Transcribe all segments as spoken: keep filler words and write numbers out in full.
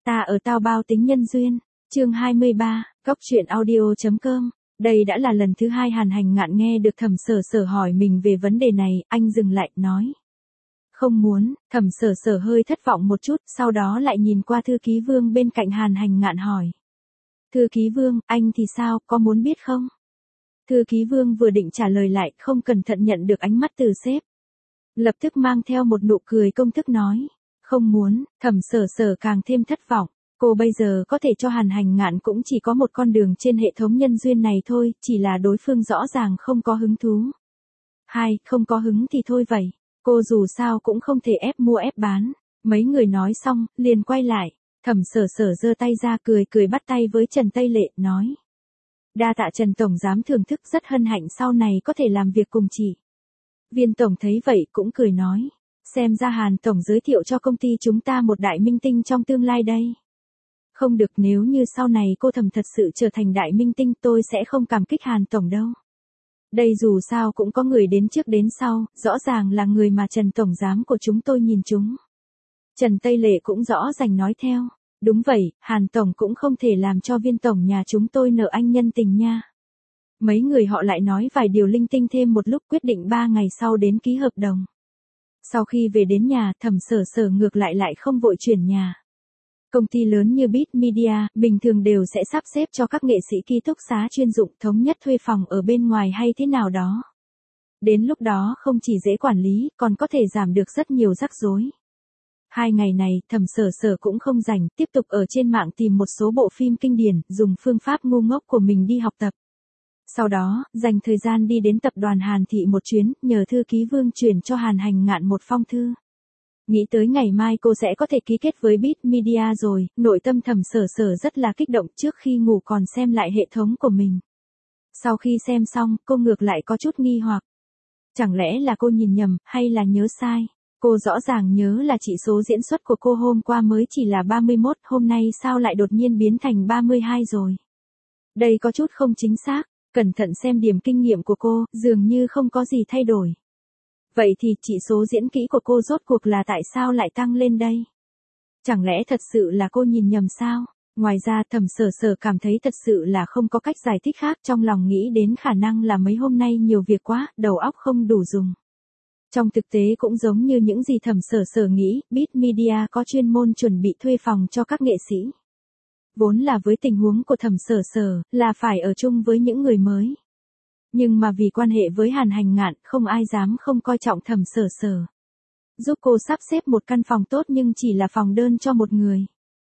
Ta ở tao bao tính nhân duyên, chương hai mươi ba, góc truyện audio.com. Đây đã là lần thứ hai Hàn Hành Ngạn nghe được Thẩm Sở Sở hỏi mình về vấn đề này, anh dừng lại, nói. Không muốn. Thẩm Sở Sở hơi thất vọng một chút, sau đó lại nhìn qua thư ký Vương bên cạnh Hàn Hành Ngạn hỏi. Thư ký Vương, anh thì sao, có muốn biết không? Thư ký Vương vừa định trả lời lại, không cẩn thận nhận được ánh mắt từ sếp. Lập tức mang theo một nụ cười công thức nói. Không muốn. Thẩm Sở Sở càng thêm thất vọng. Cô bây giờ có thể cho Hàn Hành Ngạn cũng chỉ có một con đường trên hệ thống nhân duyên này thôi, chỉ là đối phương rõ ràng không có hứng thú. Hai, không có hứng thì thôi vậy. Cô dù sao cũng không thể ép mua ép bán. Mấy người nói xong, liền quay lại. Thẩm Sở Sở giơ tay ra cười cười bắt tay với Trần Tây Lệ, nói. Đa tạ Trần Tổng Giám thưởng thức, rất hân hạnh sau này có thể làm việc cùng chị. Viên Tổng thấy vậy cũng cười nói. Xem ra Hàn Tổng giới thiệu cho công ty chúng ta một đại minh tinh trong tương lai đây. Không được, nếu như sau này cô Thẩm thật sự trở thành đại minh tinh tôi sẽ không cảm kích Hàn Tổng đâu. Đây dù sao cũng có người đến trước đến sau, rõ ràng là người mà Trần Tổng Giám của chúng tôi nhìn chúng. Trần Tây Lệ cũng rõ ràng nói theo. Đúng vậy, Hàn Tổng cũng không thể làm cho Viên Tổng nhà chúng tôi nợ anh nhân tình nha. Mấy người họ lại nói vài điều linh tinh thêm một lúc, quyết định ba ngày sau đến ký hợp đồng. Sau khi về đến nhà, Thẩm Sở Sở ngược lại lại không vội chuyển nhà. Công ty lớn như Beat Media, bình thường đều sẽ sắp xếp cho các nghệ sĩ ký túc xá chuyên dụng thống nhất thuê phòng ở bên ngoài hay thế nào đó. Đến lúc đó không chỉ dễ quản lý, còn có thể giảm được rất nhiều rắc rối. Hai ngày này, Thẩm Sở Sở cũng không rảnh, tiếp tục ở trên mạng tìm một số bộ phim kinh điển, dùng phương pháp ngu ngốc của mình đi học tập. Sau đó, dành thời gian đi đến tập đoàn Hàn Thị một chuyến, nhờ thư ký Vương chuyển cho Hàn Hành Ngạn một phong thư. Nghĩ tới ngày mai cô sẽ có thể ký kết với Beat Media rồi, nội tâm Thẩm Sở Sở rất là kích động, trước khi ngủ còn xem lại hệ thống của mình. Sau khi xem xong, cô ngược lại có chút nghi hoặc. Chẳng lẽ là cô nhìn nhầm, hay là nhớ sai? Cô rõ ràng nhớ là chỉ số diễn xuất của cô hôm qua mới chỉ là ba mươi mốt, hôm nay sao lại đột nhiên biến thành ba mươi hai rồi? Đây có chút không chính xác, cẩn thận xem điểm kinh nghiệm của cô, dường như không có gì thay đổi. Vậy thì chỉ số diễn kỹ của cô rốt cuộc là tại sao lại tăng lên đây? Chẳng lẽ thật sự là cô nhìn nhầm sao? Ngoài ra Thẩm Sở Sở cảm thấy thật sự là không có cách giải thích khác, trong lòng nghĩ đến khả năng là mấy hôm nay nhiều việc quá, đầu óc không đủ dùng. Trong thực tế cũng giống như những gì Thẩm Sở Sở nghĩ, Beat Media có chuyên môn chuẩn bị thuê phòng cho các nghệ sĩ. Vốn là với tình huống của Thẩm Sở Sở, là phải ở chung với những người mới. Nhưng mà vì quan hệ với Hàn Hành Ngạn, không ai dám không coi trọng Thẩm Sở Sở. Giúp cô sắp xếp một căn phòng tốt nhưng chỉ là phòng đơn cho một người.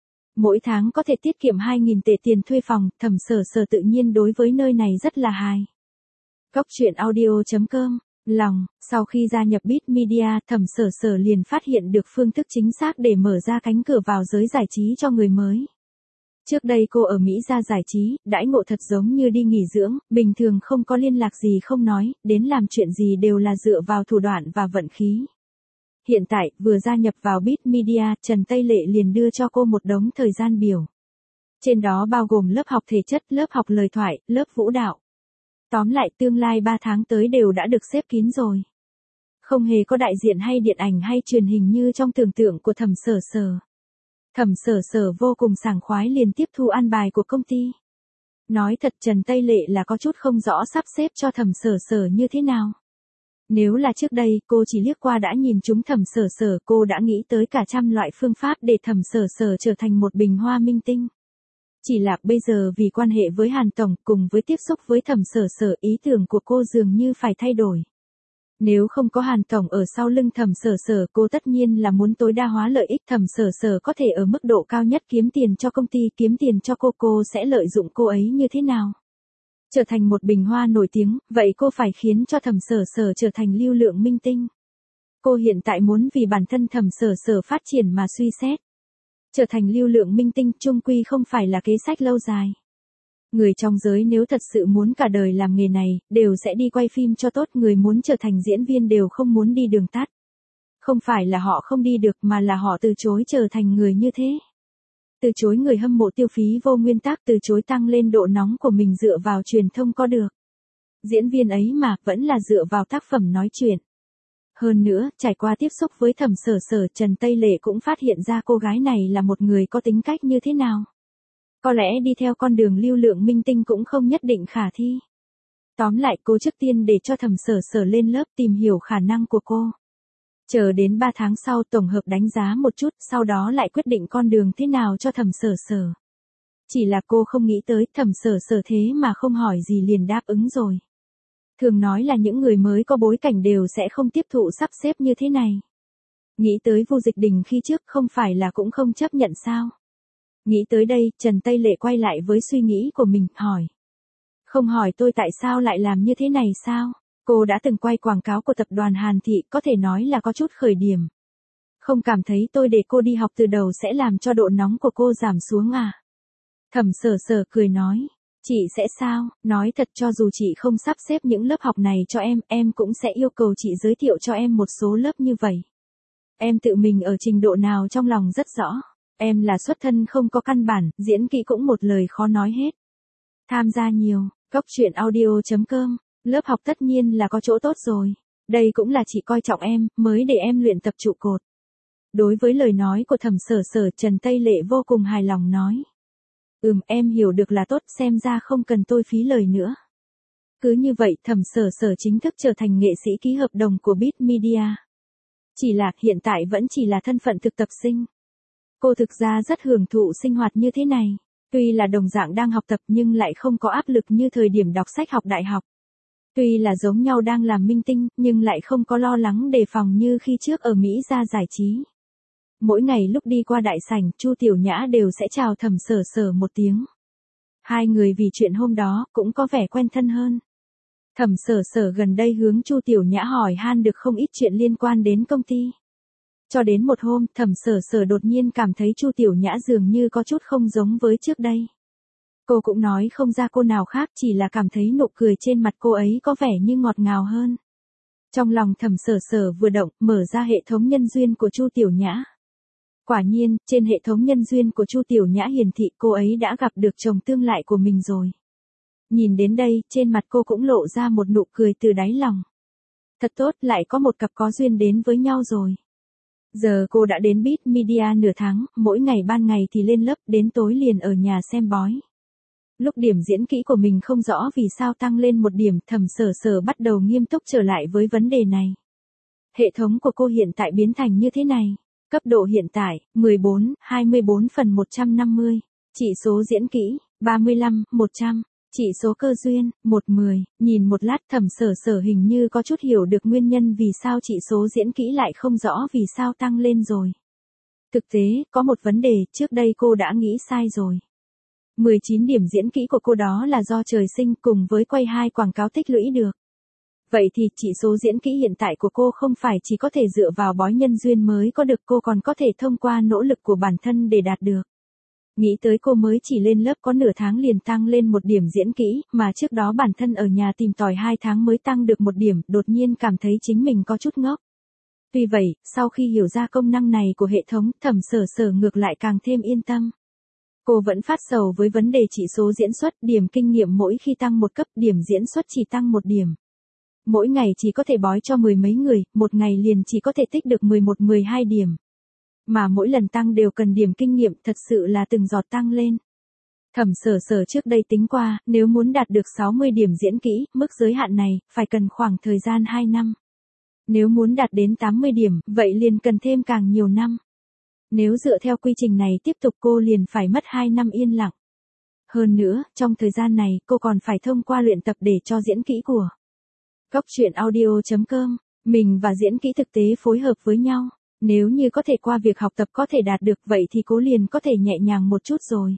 Mỗi tháng có thể tiết kiệm hai nghìn tệ tiền thuê phòng, Thẩm Sở Sở tự nhiên đối với nơi này rất là hài. Góc truyện audio.com. Lòng, sau khi gia nhập Beat Media, Thẩm Sở Sở liền phát hiện được phương thức chính xác để mở ra cánh cửa vào giới giải trí cho người mới. Trước đây cô ở Mỹ ra giải trí, đãi ngộ thật giống như đi nghỉ dưỡng, bình thường không có liên lạc gì không nói, đến làm chuyện gì đều là dựa vào thủ đoạn và vận khí. Hiện tại, vừa gia nhập vào Beat Media, Trần Tây Lệ liền đưa cho cô một đống thời gian biểu. Trên đó bao gồm lớp học thể chất, lớp học lời thoại, lớp vũ đạo. Tóm lại tương lai ba tháng tới đều đã được xếp kín rồi. Không hề có đại diện hay điện ảnh hay truyền hình như trong tưởng tượng của Thẩm Sở Sở. Thẩm Sở Sở vô cùng sảng khoái liền tiếp thu an bài của công ty. Nói thật Trần Tây Lệ là có chút không rõ sắp xếp cho Thẩm Sở Sở như thế nào. Nếu là trước đây cô chỉ liếc qua đã nhìn chúng Thẩm Sở Sở, cô đã nghĩ tới cả trăm loại phương pháp để Thẩm Sở Sở trở thành một bình hoa minh tinh. Chỉ là bây giờ vì quan hệ với Hàn Tổng cùng với tiếp xúc với Thẩm Sở Sở, ý tưởng của cô dường như phải thay đổi. Nếu không có Hàn Tổng ở sau lưng Thẩm Sở Sở, cô tất nhiên là muốn tối đa hóa lợi ích. Thẩm Sở Sở có thể ở mức độ cao nhất kiếm tiền cho công ty, kiếm tiền cho cô, cô sẽ lợi dụng cô ấy như thế nào? Trở thành một bình hoa nổi tiếng, vậy cô phải khiến cho Thẩm Sở Sở trở thành lưu lượng minh tinh. Cô hiện tại muốn vì bản thân Thẩm Sở Sở phát triển mà suy xét. Trở thành lưu lượng minh tinh chung quy không phải là kế sách lâu dài. Người trong giới nếu thật sự muốn cả đời làm nghề này, đều sẽ đi quay phim cho tốt, người muốn trở thành diễn viên đều không muốn đi đường tắt. Không phải là họ không đi được mà là họ từ chối trở thành người như thế. Từ chối người hâm mộ tiêu phí vô nguyên tắc, từ chối tăng lên độ nóng của mình dựa vào truyền thông có được. Diễn viên ấy mà, vẫn là dựa vào tác phẩm nói chuyện. Hơn nữa, trải qua tiếp xúc với Thẩm Sở Sở, Trần Tây Lệ cũng phát hiện ra cô gái này là một người có tính cách như thế nào. Có lẽ đi theo con đường lưu lượng minh tinh cũng không nhất định khả thi. Tóm lại cô trước tiên để cho Thẩm Sở Sở lên lớp tìm hiểu khả năng của cô. Chờ đến ba tháng sau tổng hợp đánh giá một chút, sau đó lại quyết định con đường thế nào cho Thẩm Sở Sở. Chỉ là cô không nghĩ tới Thẩm Sở Sở thế mà không hỏi gì liền đáp ứng rồi. Thường nói là những người mới có bối cảnh đều sẽ không tiếp thụ sắp xếp như thế này. Nghĩ tới Vu Dịch Đình khi trước không phải là cũng không chấp nhận sao. Nghĩ tới đây, Trần Tây Lệ quay lại với suy nghĩ của mình, hỏi. Không hỏi tôi tại sao lại làm như thế này sao? Cô đã từng quay quảng cáo của tập đoàn Hàn Thị, có thể nói là có chút khởi điểm. Không cảm thấy tôi để cô đi học từ đầu sẽ làm cho độ nóng của cô giảm xuống à? Thẩm Sở Sở cười nói. Chị sẽ sao? Nói thật, cho dù chị không sắp xếp những lớp học này cho em, em cũng sẽ yêu cầu chị giới thiệu cho em một số lớp như vậy. Em tự mình ở trình độ nào trong lòng rất rõ. Em là xuất thân không có căn bản, diễn kỹ cũng một lời khó nói hết. Tham gia nhiều, Cốc Truyện Audio chấm com, lớp học tất nhiên là có chỗ tốt rồi. Đây cũng là chị coi trọng em, mới để em luyện tập trụ cột. Đối với lời nói của Thẩm Sở Sở, Trần Tây Lệ vô cùng hài lòng nói. Ừm, em hiểu được là tốt, xem ra không cần tôi phí lời nữa. Cứ như vậy, Thẩm Sở Sở chính thức trở thành nghệ sĩ ký hợp đồng của Beat Media. Chỉ là, hiện tại vẫn chỉ là thân phận thực tập sinh. Cô thực ra rất hưởng thụ sinh hoạt như thế này. Tuy là đồng dạng đang học tập nhưng lại không có áp lực như thời điểm đọc sách học đại học. Tuy là giống nhau đang làm minh tinh, nhưng lại không có lo lắng đề phòng như khi trước ở Mỹ ra giải trí. Mỗi ngày lúc đi qua đại sảnh, Chu Tiểu Nhã đều sẽ chào Thẩm Sở Sở một tiếng. Hai người vì chuyện hôm đó cũng có vẻ quen thân hơn. Thẩm Sở Sở gần đây hướng Chu Tiểu Nhã hỏi han được không ít chuyện liên quan đến công ty. Cho đến một hôm, Thẩm Sở Sở đột nhiên cảm thấy Chu Tiểu Nhã dường như có chút không giống với trước đây. Cô cũng nói không ra cô nào khác, chỉ là cảm thấy nụ cười trên mặt cô ấy có vẻ như ngọt ngào hơn. Trong lòng Thẩm Sở Sở vừa động, mở ra hệ thống nhân duyên của Chu Tiểu Nhã. Quả nhiên, trên hệ thống nhân duyên của Chu Tiểu Nhã hiển thị cô ấy đã gặp được chồng tương lai của mình rồi. Nhìn đến đây, trên mặt cô cũng lộ ra một nụ cười từ đáy lòng. Thật tốt, lại có một cặp có duyên đến với nhau rồi. Giờ cô đã đến Beat Media nửa tháng, mỗi ngày ban ngày thì lên lớp, đến tối liền ở nhà xem bói. Lúc điểm diễn kỹ của mình không rõ vì sao tăng lên một điểm, Thẩm Sở Sở bắt đầu nghiêm túc trở lại với vấn đề này. Hệ thống của cô hiện tại biến thành như thế này. Cấp độ hiện tại, mười bốn, hai mươi bốn phần một trăm năm mươi. Chỉ số diễn kỹ, ba mươi lăm, một trăm. Chỉ số cơ duyên, một mười. Nhìn một lát, Thẩm Sở Sở hình như có chút hiểu được nguyên nhân vì sao chỉ số diễn kỹ lại không rõ vì sao tăng lên rồi. Thực tế, có một vấn đề, trước đây cô đã nghĩ sai rồi. mười chín điểm diễn kỹ của cô đó là do trời sinh cùng với quay hai quảng cáo tích lũy được. Vậy thì chỉ số diễn kỹ hiện tại của cô không phải chỉ có thể dựa vào bói nhân duyên mới có được, cô còn có thể thông qua nỗ lực của bản thân để đạt được. Nghĩ tới cô mới chỉ lên lớp có nửa tháng liền tăng lên một điểm diễn kỹ, mà trước đó bản thân ở nhà tìm tòi hai tháng mới tăng được một điểm, đột nhiên cảm thấy chính mình có chút ngốc. Tuy vậy, sau khi hiểu ra công năng này của hệ thống, Thẩm Sở Sở ngược lại càng thêm yên tâm. Cô vẫn phát sầu với vấn đề chỉ số diễn xuất, điểm kinh nghiệm mỗi khi tăng một cấp, điểm diễn xuất chỉ tăng một điểm. Mỗi ngày chỉ có thể bói cho mười mấy người, một ngày liền chỉ có thể tích được mười một mười hai điểm. Mà mỗi lần tăng đều cần điểm kinh nghiệm, thật sự là từng giọt tăng lên. Thẩm Sở Sở trước đây tính qua, nếu muốn đạt được sáu mươi điểm diễn kỹ, mức giới hạn này, phải cần khoảng thời gian hai năm. Nếu muốn đạt đến tám mươi điểm, vậy liền cần thêm càng nhiều năm. Nếu dựa theo quy trình này tiếp tục cô liền phải mất hai năm yên lặng. Hơn nữa, trong thời gian này, cô còn phải thông qua luyện tập để cho diễn kỹ của Cốc Truyện Audio chấm com, mình và diễn kỹ thực tế phối hợp với nhau. Nếu như có thể qua việc học tập có thể đạt được vậy thì cô liền có thể nhẹ nhàng một chút rồi.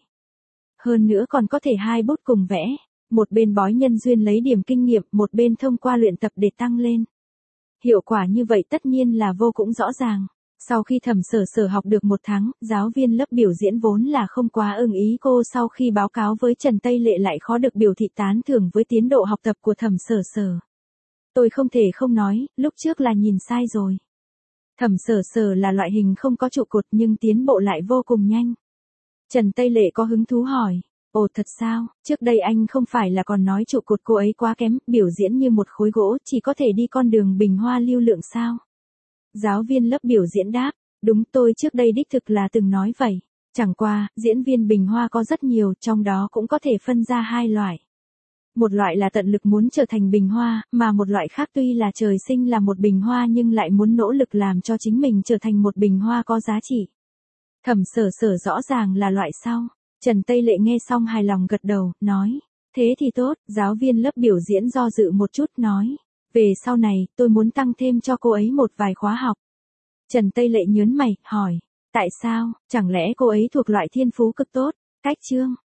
Hơn nữa còn có thể hai bút cùng vẽ, một bên bói nhân duyên lấy điểm kinh nghiệm, một bên thông qua luyện tập để tăng lên. Hiệu quả như vậy tất nhiên là vô cùng rõ ràng. Sau khi Thẩm Sở Sở học được một tháng, giáo viên lớp biểu diễn vốn là không quá ưng ý cô, sau khi báo cáo với Trần Tây Lệ lại khó được biểu thị tán thưởng với tiến độ học tập của Thẩm Sở Sở. Tôi không thể không nói, lúc trước là nhìn sai rồi. Thẩm Sở Sở là loại hình không có trụ cột nhưng tiến bộ lại vô cùng nhanh. Trần Tây Lệ có hứng thú hỏi, ồ thật sao, trước đây anh không phải là còn nói trụ cột cô ấy quá kém, biểu diễn như một khối gỗ, chỉ có thể đi con đường bình hoa lưu lượng sao? Giáo viên lớp biểu diễn đáp, đúng tôi trước đây đích thực là từng nói vậy. Chẳng qua, diễn viên bình hoa có rất nhiều, trong đó cũng có thể phân ra hai loại. Một loại là tận lực muốn trở thành bình hoa, mà một loại khác tuy là trời sinh là một bình hoa nhưng lại muốn nỗ lực làm cho chính mình trở thành một bình hoa có giá trị. Thẩm Sở Sở rõ ràng là loại sau. Trần Tây Lệ nghe xong hài lòng gật đầu, nói, thế thì tốt, giáo viên lớp biểu diễn do dự một chút nói, về sau này, tôi muốn tăng thêm cho cô ấy một vài khóa học. Trần Tây Lệ nhớn mày, hỏi, tại sao, chẳng lẽ cô ấy thuộc loại thiên phú cực tốt, cách chương.